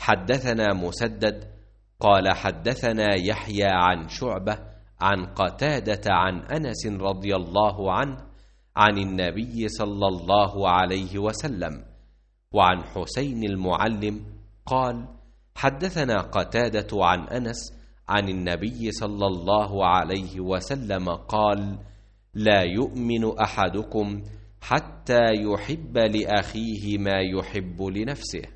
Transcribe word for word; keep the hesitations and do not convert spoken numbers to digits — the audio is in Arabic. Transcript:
حدثنا مسدد قال حدثنا يحيى عن شعبة عن قتادة عن أنس رضي الله عنه عن النبي صلى الله عليه وسلم. وعن حسين المعلم قال حدثنا قتادة عن أنس عن النبي صلى الله عليه وسلم قال لا يؤمن أحدكم حتى يحب لأخيه ما يحب لنفسه.